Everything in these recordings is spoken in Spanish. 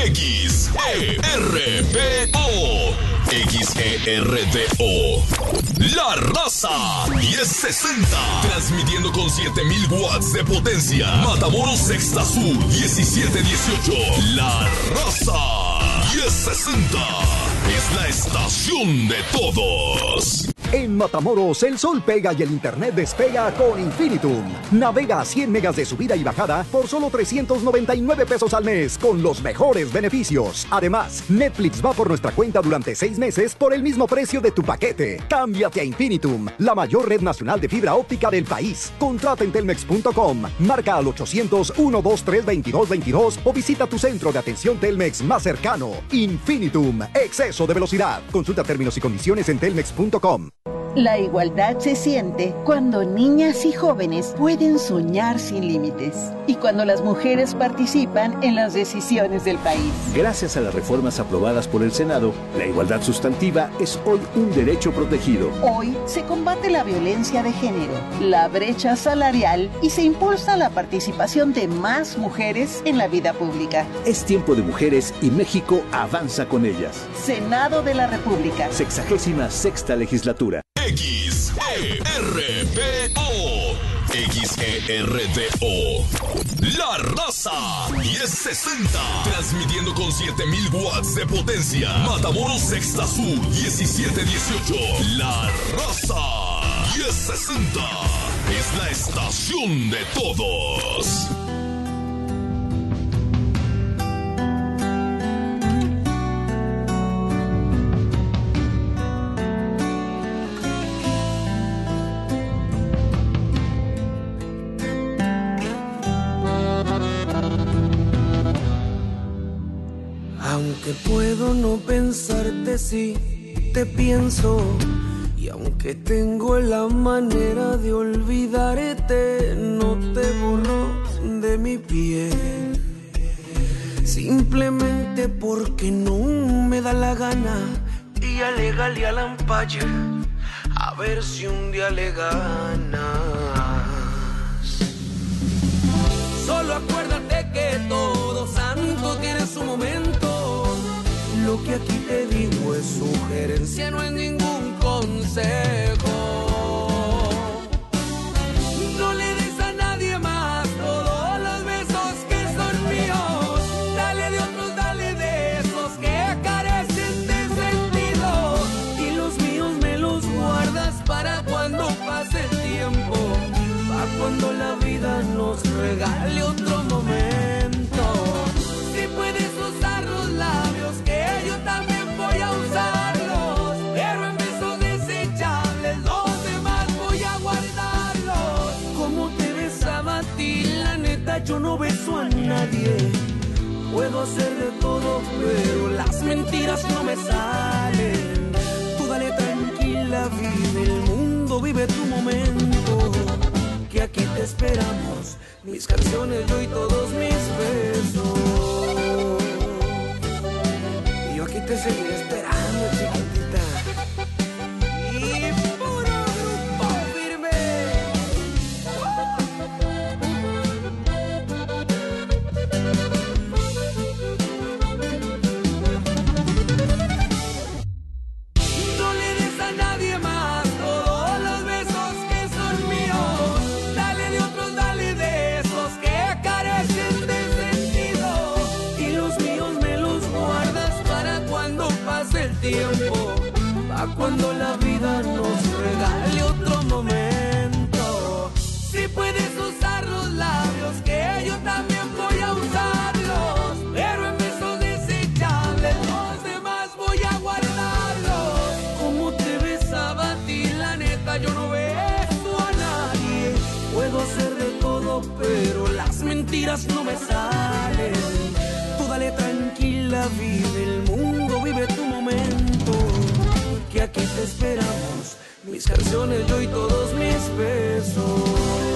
XERBO. XERBO. La Raza 1060. Transmitiendo con 7000 watts de potencia. Matamoros Sexta Sur 1718. La Raza 1060. Es la estación de todos. En Matamoros, el sol pega y el internet despega con Infinitum. Navega a 100 megas de subida y bajada por solo 399 pesos al mes, con los mejores beneficios. Además, Netflix va por nuestra cuenta durante 6 meses por el mismo precio de tu paquete. Cámbiate a Infinitum, la mayor red nacional de fibra óptica del país. Contrata en telmex.com, marca al 800-123-2222 o visita tu centro de atención Telmex más cercano. Infinitum, exceso de velocidad. Consulta términos y condiciones en telmex.com. La igualdad se siente cuando niñas y jóvenes pueden soñar sin límites y cuando las mujeres participan en las decisiones del país. Gracias a las reformas aprobadas por el Senado, la igualdad sustantiva es hoy un derecho protegido. Hoy se combate la violencia de género, la brecha salarial y se impulsa la participación de más mujeres en la vida pública. Es tiempo de mujeres y México avanza con ellas. Senado de la República. 66ª legislatura. XERBO. XERBO. La Raza 1060. Transmitiendo con 7000 watts de potencia. Matamoros Sexta Sur 1718. La Raza 1060. Es la estación de todos. Aunque puedo no pensarte si te pienso, y aunque tengo la manera de olvidarte, no te borro de mi piel. Simplemente porque no me da la gana y alégale al Empire, a ver si un día le ganas. Solo acuérdate que todo santo tiene su momento. Lo que aquí te digo es sugerencia, no es ningún consejo. No le des a nadie más todos los besos que son míos. Dale de otros, dale de esos que carecen de sentido. Y los míos me los guardas para cuando pase el tiempo, para cuando la vida nos regale otro momento. Si puedes usar los labios, que yo también voy a usarlos, pero en besos desechables los demás voy a guardarlos. Como te besaba a ti, la neta yo no beso a nadie. Puedo hacer de todo, pero las mentiras no me salen. Tú dale tranquila, vive el mundo, vive tu momento, que aquí te esperamos. Mis canciones, yo y todos mis besos. Y yo aquí te seguiré esperando, chiquitita. Y puro grupo firme. No le des a nadie más todos los besos que son míos. Dale de otros, dale de esos que carecen de sentido. Y los míos me los guardas para cuando pase el tiempo, para cuando la vida nos regale otro momento. Si puedes usar los labios, que yo también voy a usarlos, pero en besos desechables los demás voy a guardarlos. Como te besaba a ti, la neta yo no beso a nadie. Puedo hacer de todo, pero las mentiras no me salen. Tú dale tranquila, vive el mundo, vive tu momento, que aquí te esperamos. Mis canciones, yo y todos mis besos.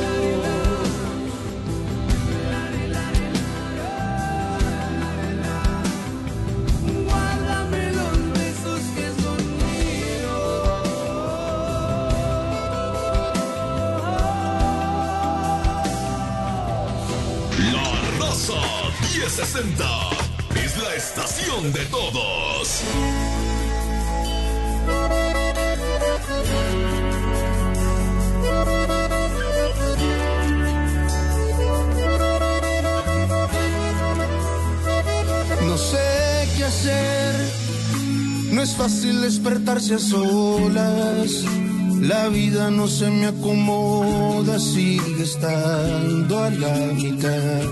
Guárdame los besos que son míos. La Raza 1060 es la la estación de todos. No sé qué hacer, no es fácil despertarse a solas. La vida no se me acomoda, sigue estando a la mitad.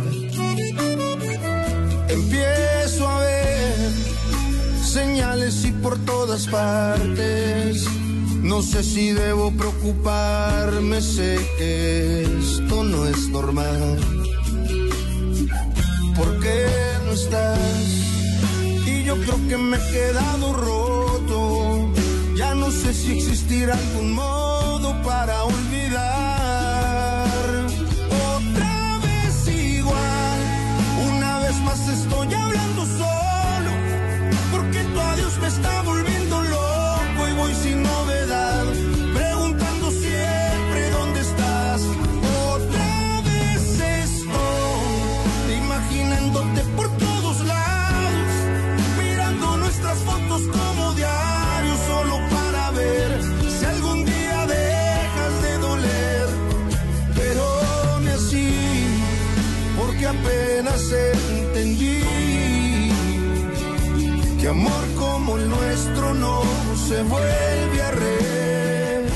Empiezo a ver señales y por todas partes. No sé si debo preocuparme, sé que esto no es normal. ¿Por qué no estás? Y yo creo que me he quedado roto. Ya no sé si existirá algún modo para olvidar. Otra vez igual, una vez más estoy hablando solo, porque tu adiós me está volviendo loco y voy sin novedad, preguntando siempre dónde estás. Otra vez estoy imaginándote por todos lados, mirando nuestras fotos como diario, solo para ver si algún día dejas de doler. Pero ni así, porque apenas entendí que amor como el nuestro no se vuelve a repetir.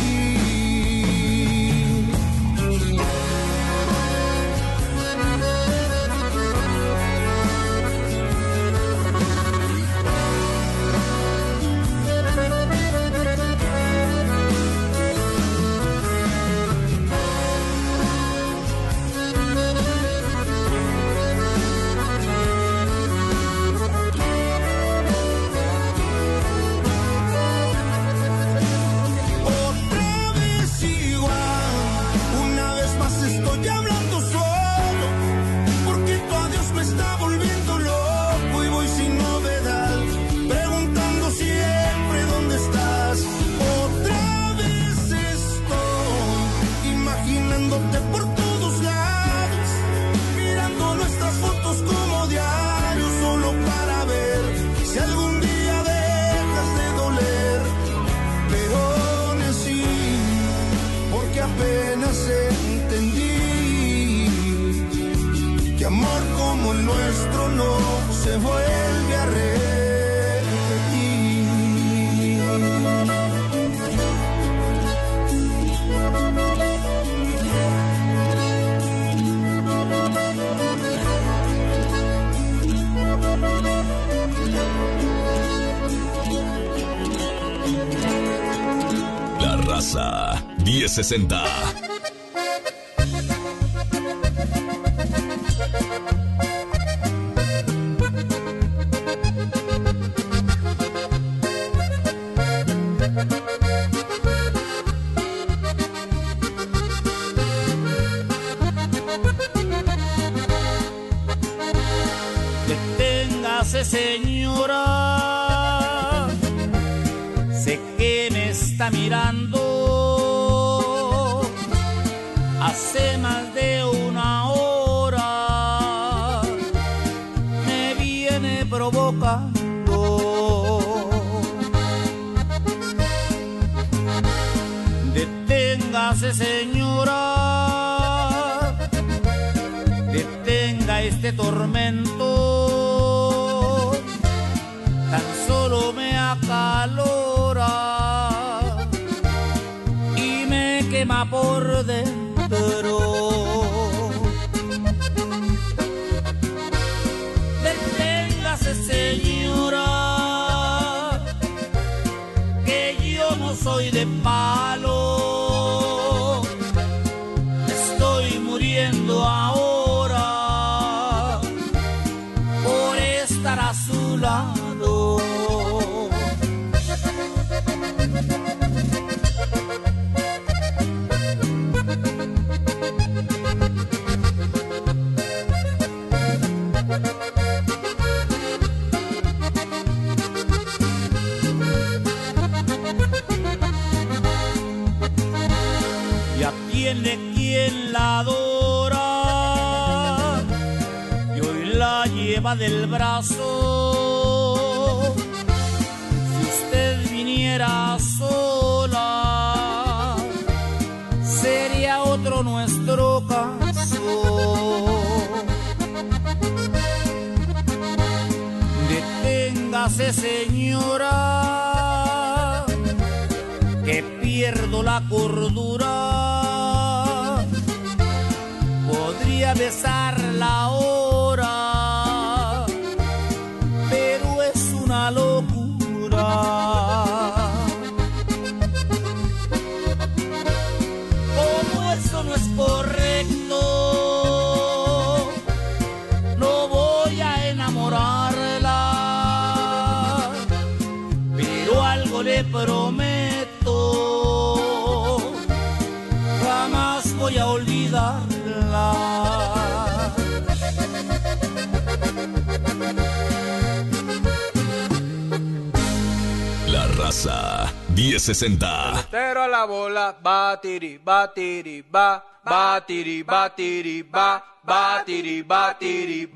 Nuestro no se vuelve a repetir. La Raza 1060. Señora, sé que me está mirando hace más de una hora, me viene provocando. Deténgase, señora, detenga este tormento, tan solo me acalora y me quema por dentro. Deténgase, señora, que yo no soy de palo, estoy muriendo ahora por estar a su lado. Ya tiene quien la adora y hoy la lleva lleva del brazo. Si usted viniera sola, sería otro nuestro caso. Deténgase, señora, que pierdo la cordura. Podría besarla ahora, pero es una locura. Como eso no es correcto, no voy a enamorarla, pero algo le prometo, jamás voy a olvidarla. La Raza 1060. Pelotero a la bola, batiri, batiri, ba, batiri, batiri, ba, batiri, batiri,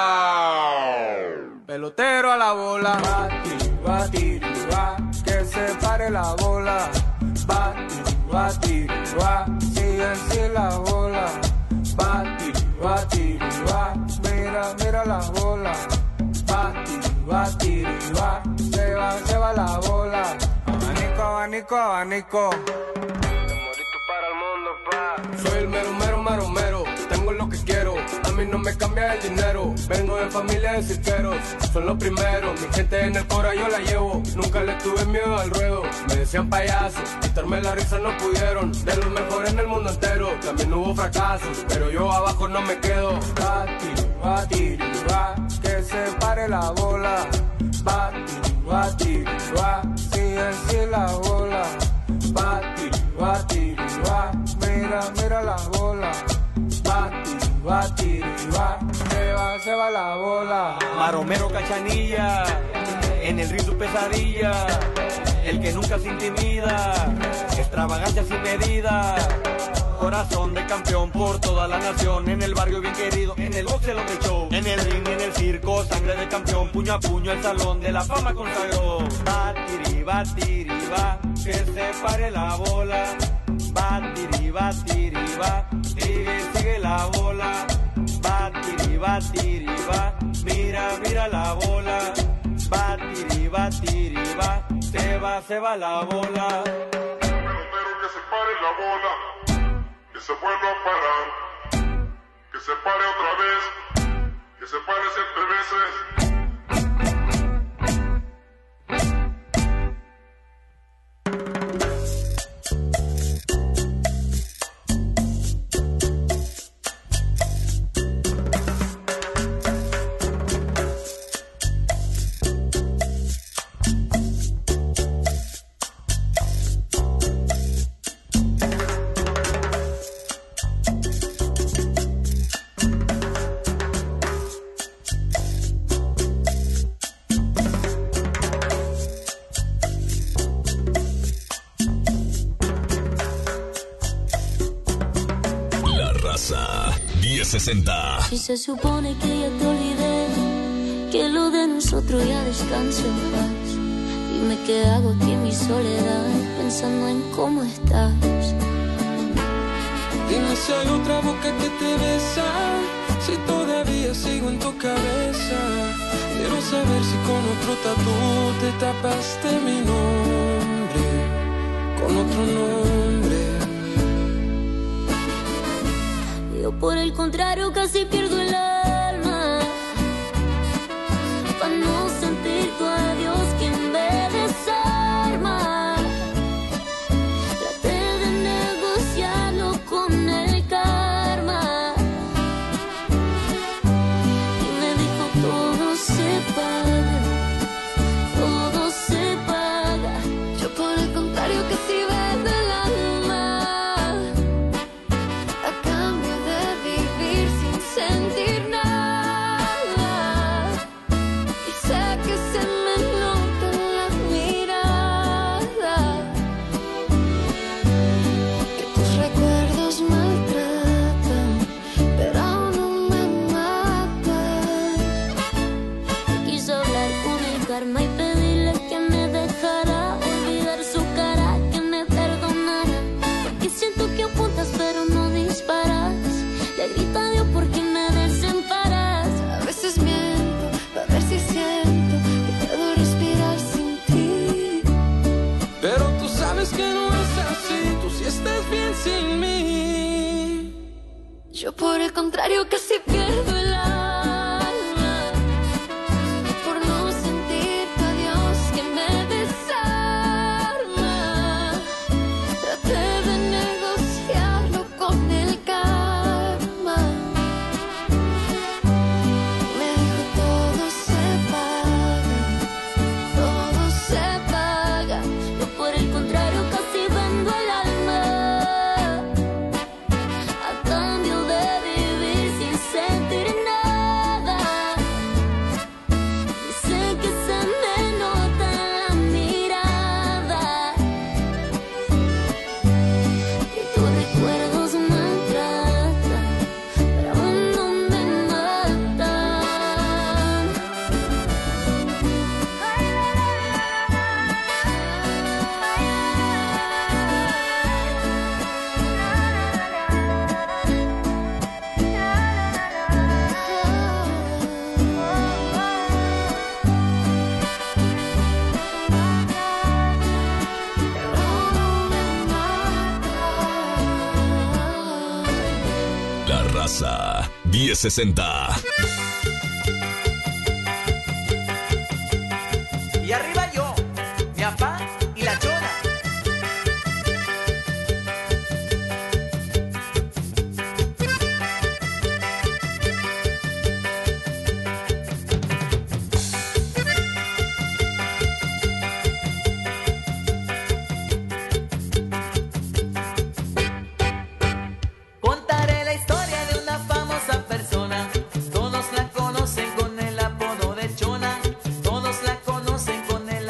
ba. Pelotero a la bola, batiri, batiri, ba, que se pare la bola, batiri, batiri, ba, sigue así la bola, batiri, batiri, ba, mira, mira la bola, batiri, batiri, ba, se va la bola. Abanico, abanico, abanico. Te moriste para el mundo, pa. Soy el mero, mero, mero, mero. Tengo lo que quiero, a mí no me cambia el dinero. Vengo de familia de cirqueros, son los primeros. Mi gente en el cora yo la llevo, nunca le tuve miedo al ruedo. Me decían payaso, quitarme la risa no pudieron. De los mejores en el mundo entero, también hubo fracasos, pero yo abajo no me quedo. Batiri, batiri, va, que se pare la bola. Batiri, batiri, va, sigue así la bola. Batiri, batiri, va, mira, mira la bola. Batiri, batiri, va, se va la bola. Maromero Cachanilla, en el río su pesadilla, el que nunca se intimida, extravagancia sin medida. Corazón de campeón por toda la nación, en el barrio bien querido, en el box el hombre show, en el ring, en el circo, sangre de campeón, puño a puño el salón de la fama consagró. Batiri, batiri, va, que se pare la bola. Batiri, batiri, va, sigue, sigue la bola. Batiri, batiri, va, mira, mira la bola. Batiri, batiri, va, se va la bola. Pero que se pare la bola, que se vuelva a parar, que se pare otra vez, que se pare 7 veces. Raza 1060. Si se supone que ya te olvidé, que lo de nosotros ya descansa en paz. Dime qué hago aquí en mi soledad, pensando en cómo estás. Dime si hay otra boca que te besa, si todavía sigo en tu cabeza. Quiero saber si con otro tatú te tapaste mi nombre, con otro nombre. Yo por el contrario casi pierdo el alma, para no sentir tu adiós que me desarma. Traté de negociarlo con el karma y me dijo todo se paga, todo se paga. Yo por el contrario casi vendo el alma a cambio de vivir sin sentir nada. Y sé que se me nota en la mirada que tus recuerdos maltratan, pero aún no me matan. acercarme y pedirle que me dejara olvidar su cara, que me perdonara. Porque siento que apuntas pero no disparas. Le grito a Dios porque me desemparas. A veces miento para ver si siento que puedo respirar sin ti. Pero tú sabes que no es así, tú sí estás bien sin mí. Yo por el contrario casi pierdo el alma por no sentir tu adiós que me desarma. Traté de negociarlo con el karma. Me dijo todo se paga. Yo por el contrario casi vendo el alma a cambio de vivir sin sentir nada. Y sé que se me nota en la mirada que tus recuerdos maltratan, pero aún no me matan. La Raza 1060. Y arriba yo, mi papá y la chona. Contaré la historia de una famosa persona. Todos la conocen con el apodo de Chona. Todos la conocen con el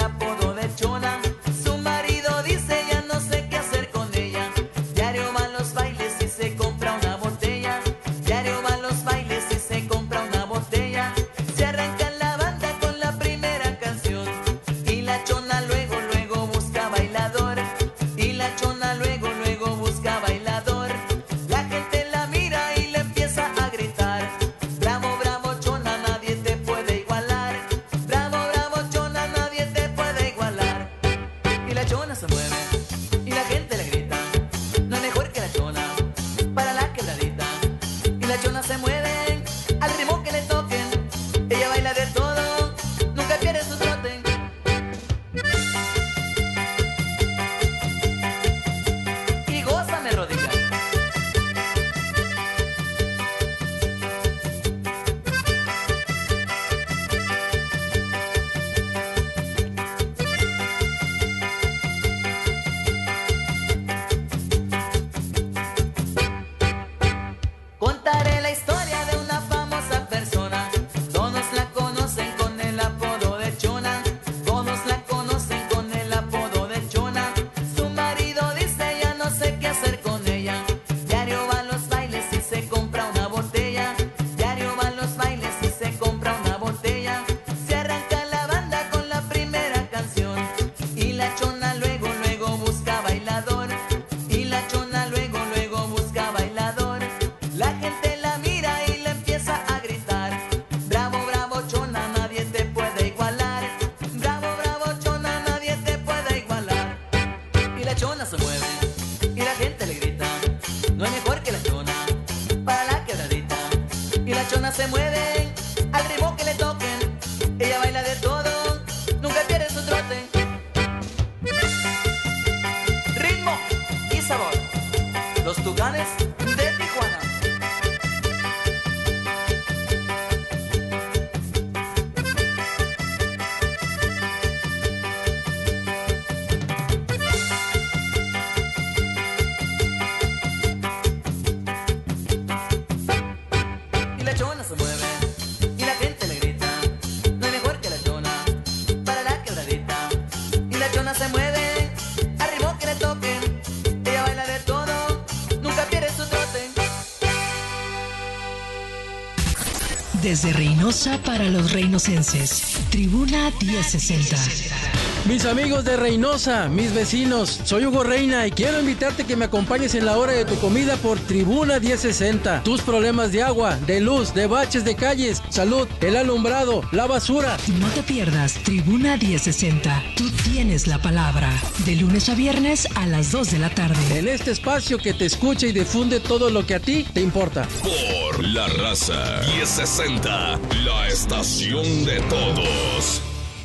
Desde Reynosa para los reinocenses. Tribuna 1060. Mis amigos de Reynosa, mis vecinos, soy Hugo Reina y quiero invitarte a que me acompañes en la hora de tu comida por Tribuna 1060. Tus problemas de agua, de luz, de baches de calles, salud, el alumbrado, la basura. No te pierdas Tribuna 1060. Tú tienes la palabra. De lunes a viernes a las 2 de la tarde. En este espacio que te escucha y difunde todo lo que a ti te importa. Por La Raza 1060, la estación de todos.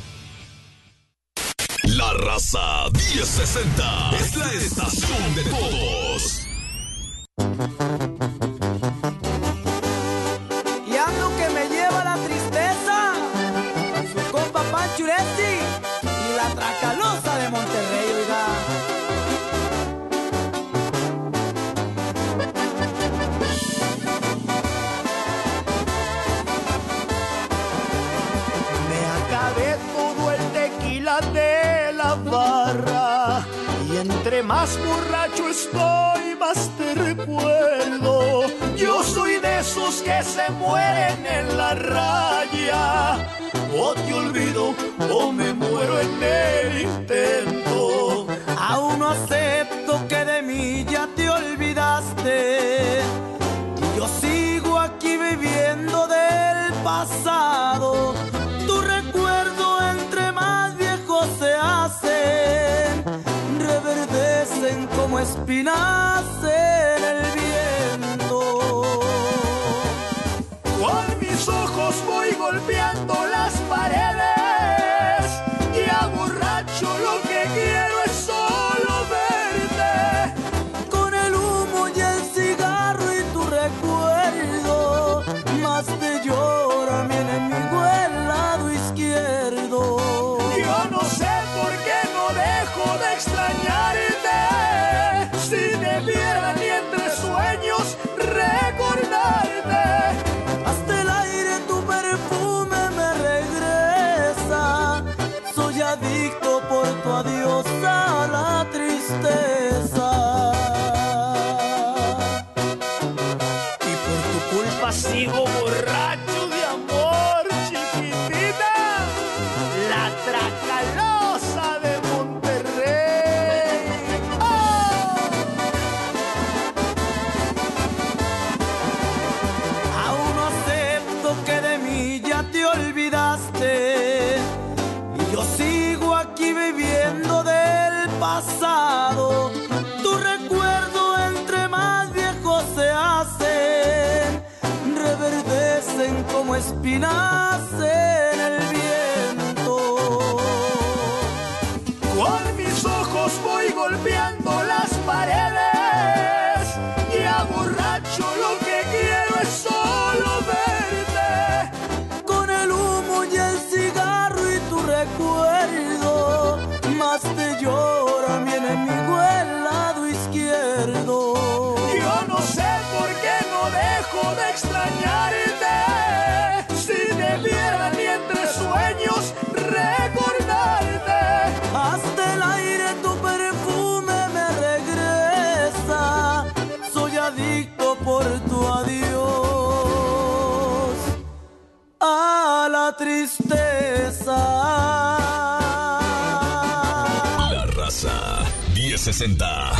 La Raza 1060 es la estación de todos. Y ando que me lleva la tristeza, su compa Panchuresti y la Tracalosa de Monterrey, oiga. Me acabé todo el tequila de la barra y entre más borracho estoy, más te recuerdo. Yo soy de esos que se mueren en la raya. O te olvido o me muero en el intento. Aún no acepto que de mí ya te olvidaste. Yo sigo aquí viviendo del pasado. Tu recuerdo entre más viejos se hacen, reverdecen como espinas en el viento. Con mis ojos voy golpeando las paredes y a borracho lo que quiero es solo verte. Con el humo y el cigarro y tu recuerdo, más te llora mi enemigo el lado izquierdo. Yo no sé por qué no dejo de extrañarte. Si debiera ni entre sueños recordarte. Hasta el aire tu perfume me regresa. Soy adicto por tu adiós a la tristeza. Y por tu culpa sigo borracho de amor, chiquitita. La Tracalosa de Monterrey. ¡Oh! Aún no acepto que de mí ya te olvidaste. Y yo sigo aquí viviendo del pasado. Tu recuerdo entre más viejos se hacen, reverdecen como espinas en el viento. Con mis ojos voy golpeando las paredes y a borracho lo que quiero es solo verte. Con el humo y el cigarro y tu recuerdo, más te llora mi enemigo el lado izquierdo. Yo no sé por qué no dejo de extrañarte. Si debiera ni entre sueños recordarte. Hasta el aire tu perfume me regresa. Soy adicto por tu adiós a la tristeza. La Raza 1060.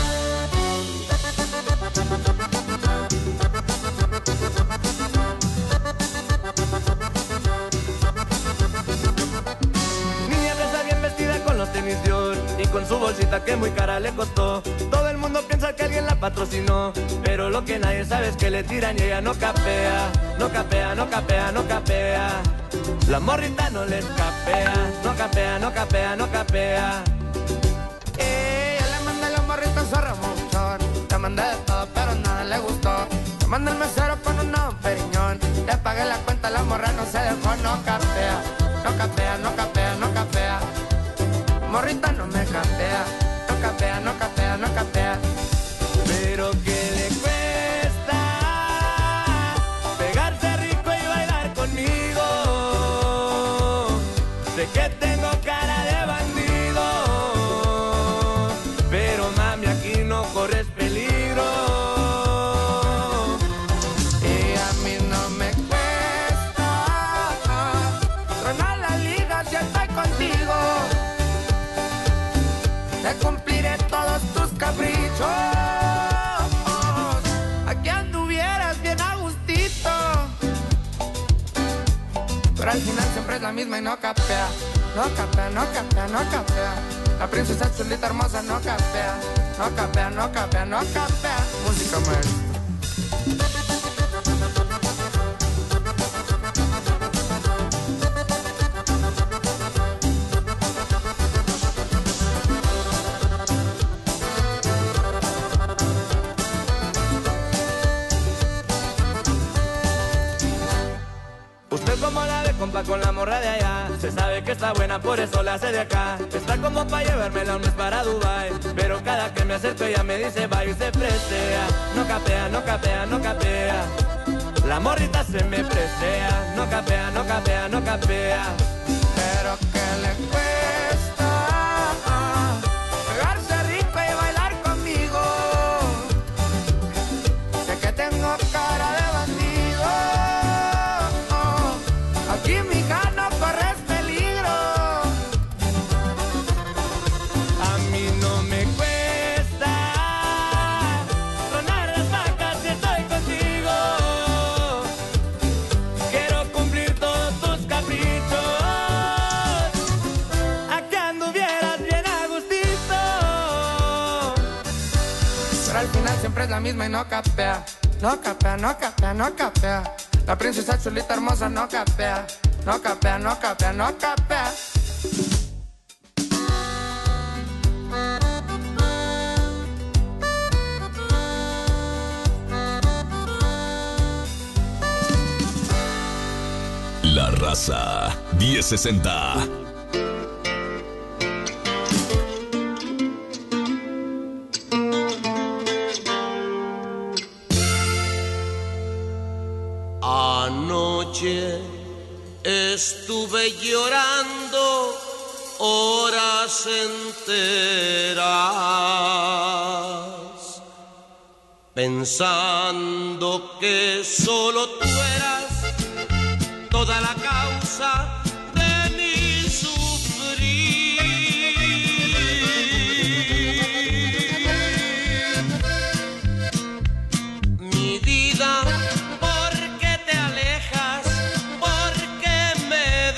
Niña está bien vestida con los tenis Dior y con su bolsita que muy cara le costó. Todo el mundo piensa que alguien la patrocinó, pero lo que nadie sabe es que le tiran y ella no capea. No capea, no capea, no capea. La morrita no les capea. No capea, no capea, no capea. Yo le mandé los morritos a remochón. Le mandé de todo, pero nada le gustó. Le mandé el mesero con un periñón. Le pagué la cuenta, la morra no se dejó. No capea, no capea, no capea, no capea. Morrita no me capea. No capea, no capea, no capea. Pero que le cuesta pegarse rico y bailar conmigo. Sé que tengo cara de bandido, pero mami aquí no corres peligro. Y a mí no me cuesta misma y no capea. No capea, no capea, no capea. La princesa chulita hermosa no capea. No capea, no capea, no capea. Música maestra. Usted como la ve, compa, con la morra de allá. Se sabe que está buena, por eso la hace de acá. Está como pa' llevármela un mes para Dubai. Pero cada que me acerco ella me dice va y se presea. No capea, no capea, no capea. La morrita se me presea. No capea, no capea, no capea. Pero que le cuesta pegarse rico y bailar conmigo. Sé que tengo cara de bandido. Aquí mi gana corres peligro. A mí no me cuesta tronar las vacas si estoy contigo. Quiero cumplir todos tus caprichos. A que anduvieras bien a gustito. Pero al final siempre es la misma y no capea. No capea, no capea, no capea. La princesa chulita hermosa no capea. No capea, no capea, no capea. La Raza 1060. Anoche estuve llorando horas enteras, pensando que solo tú eras toda la causa de mi sufrir. Mi vida, ¿por qué te alejas? ¿Por qué me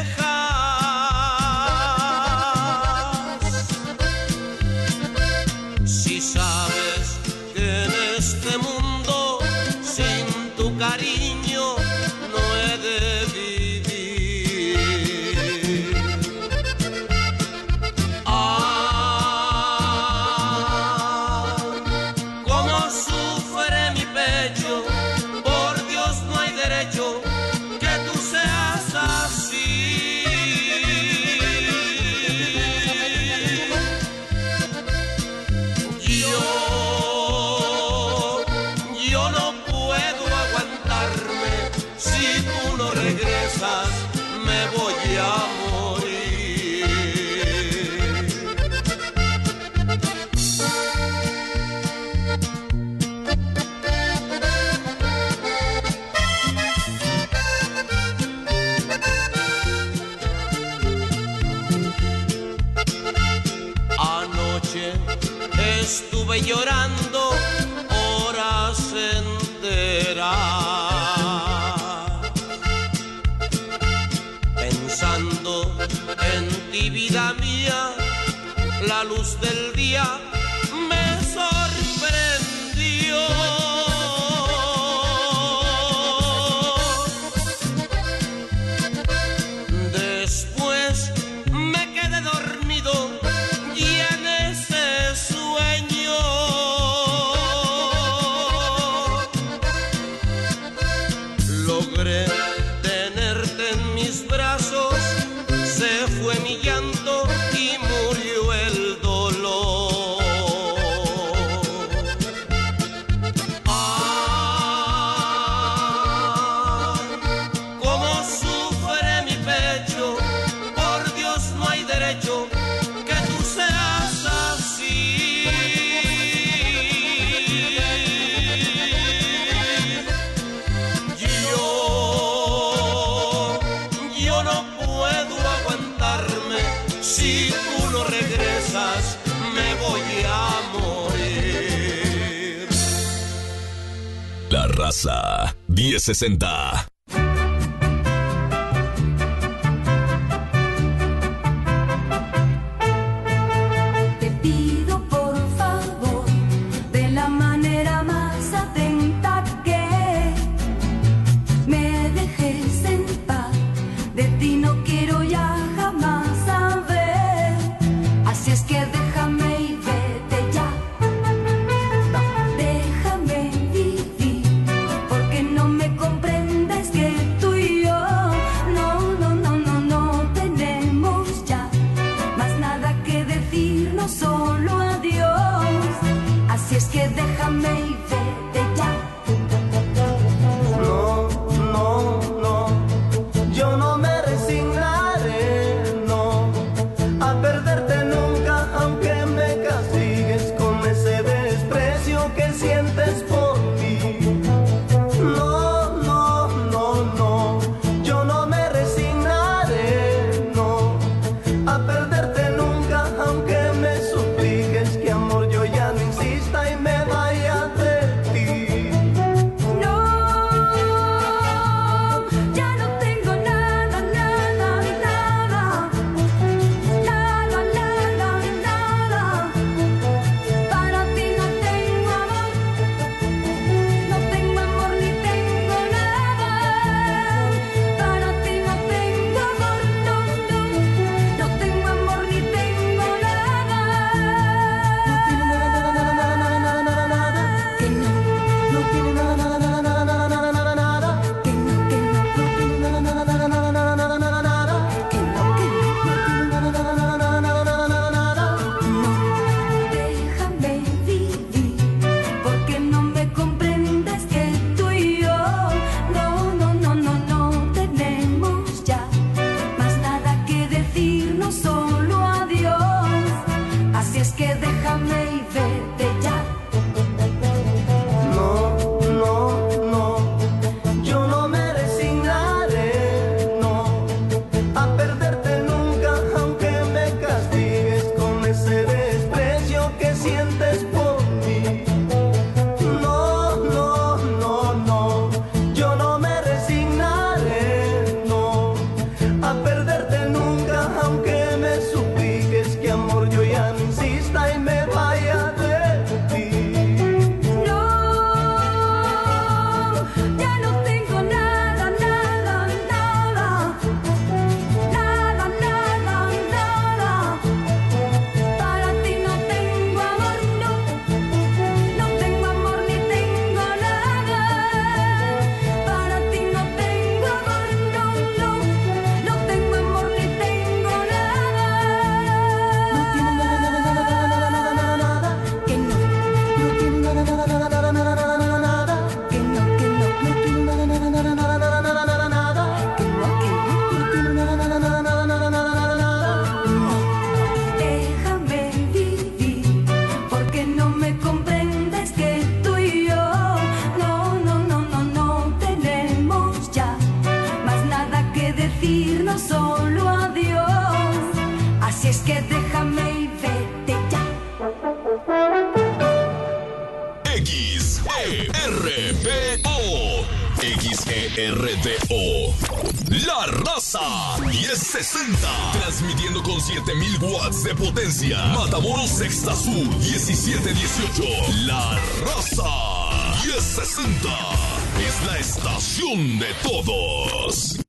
dejas? Si sabes que en este mundo sin tu cariño no he de vivir. Ah, cómo sufre mi pecho, por Dios no hay derecho que tú seas así. Yo no puedo aguantarme. Si tú no regresas, me voy a morir. Anoche estuve llorando horas enteras, pensando en ti, vida mía. La luz del día me sorprendió. Después me quedé dormido y en ese sueño logré tenerte en mis brazos. Se fue mi llanto y murió el dolor. Ah, cómo sufre mi pecho, por Dios no hay derecho que tú seas así. Yo no puedo aguantarme. Si tú no regresas, me voy a morir. La Raza 1060. XRDO. La Raza 1060. Transmitiendo con 7000 watts de potencia. Matamoros, Sexta Sur 1718. La Raza 1060. Es la estación de todos.